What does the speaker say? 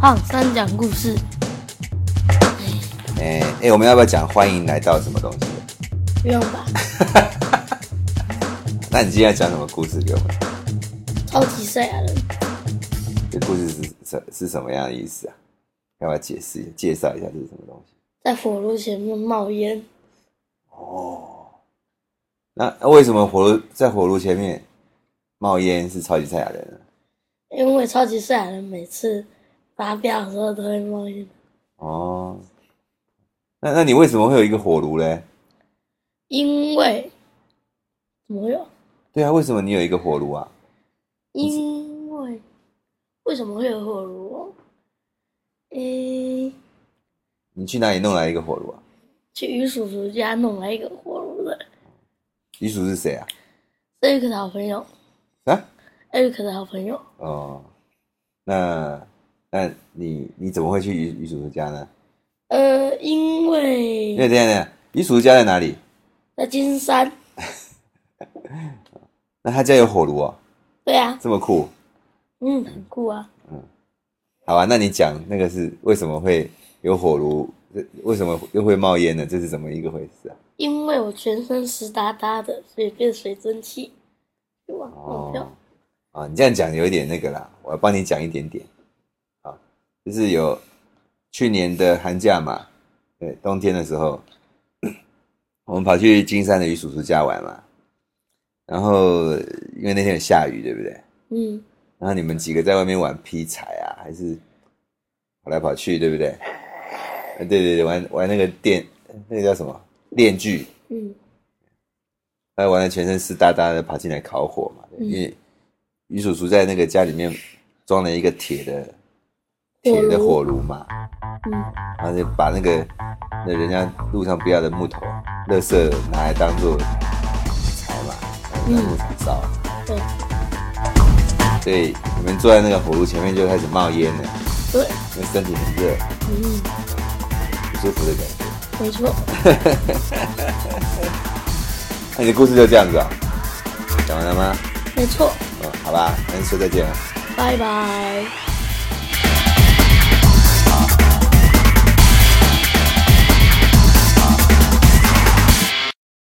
胖三讲故事。 我们要不要讲欢迎来到什么东西？ 不用吧？ 那你今天要讲什么故事给我们？ 超级赛亚人。 这故事是什么样的意思啊？要不要介绍一下这是什么东西？在火炉前面冒烟。 哦，那为什么在火炉前面冒烟是超级赛亚人呢？ 因为超级赛亚人每次发飙的时候都会冒烟。 哦，那你为什么会有一个火炉嘞？ 因为怎么会有？ 对啊，为什么你有一个火炉啊？ 因为为什么会有火炉哦？ 你去哪里弄来一个火炉啊？ 去于叔叔家弄来一个火炉的。 于叔是谁啊？ 艾瑞克的好朋友。 啊？ 艾瑞克的好朋友。 哦，那你怎么会去于叔叔家呢？ 因为等一下，于叔叔家在哪里？ 在金山。 那他家有火炉哦？ 对啊。 这么酷？ 很酷啊。 好啊，那你讲那个是为什么会有火炉？为什么又会冒烟呢？这是怎么一个回事啊？ 因为我全身湿哒哒的，所以变水蒸气就往飘。 你这样讲有一点那个啦，我要帮你讲一点点。就是有去年的寒假嘛，对，冬天的时候，我们跑去金山的于叔叔家玩嘛，然后因为那天有下雨，对不对？然后你们几个在外面玩劈柴啊，还是跑来跑去，对不对？对，玩那个那个叫什么链锯，还玩得全身湿哒哒的，跑进来烤火嘛，因为于叔叔在那个家里面装了一个铁的火炉嘛，然后就把那人家路上不要的木头、垃圾拿来当做柴嘛，然后木柴烧。 对。 所以你们坐在那个火炉前面就开始冒烟了。 对。 因为身体很热。不舒服的感觉。 没错。 那你的故事就这样子啊？讲完了吗？ 没错。 好吧，那就说再见了。 拜拜。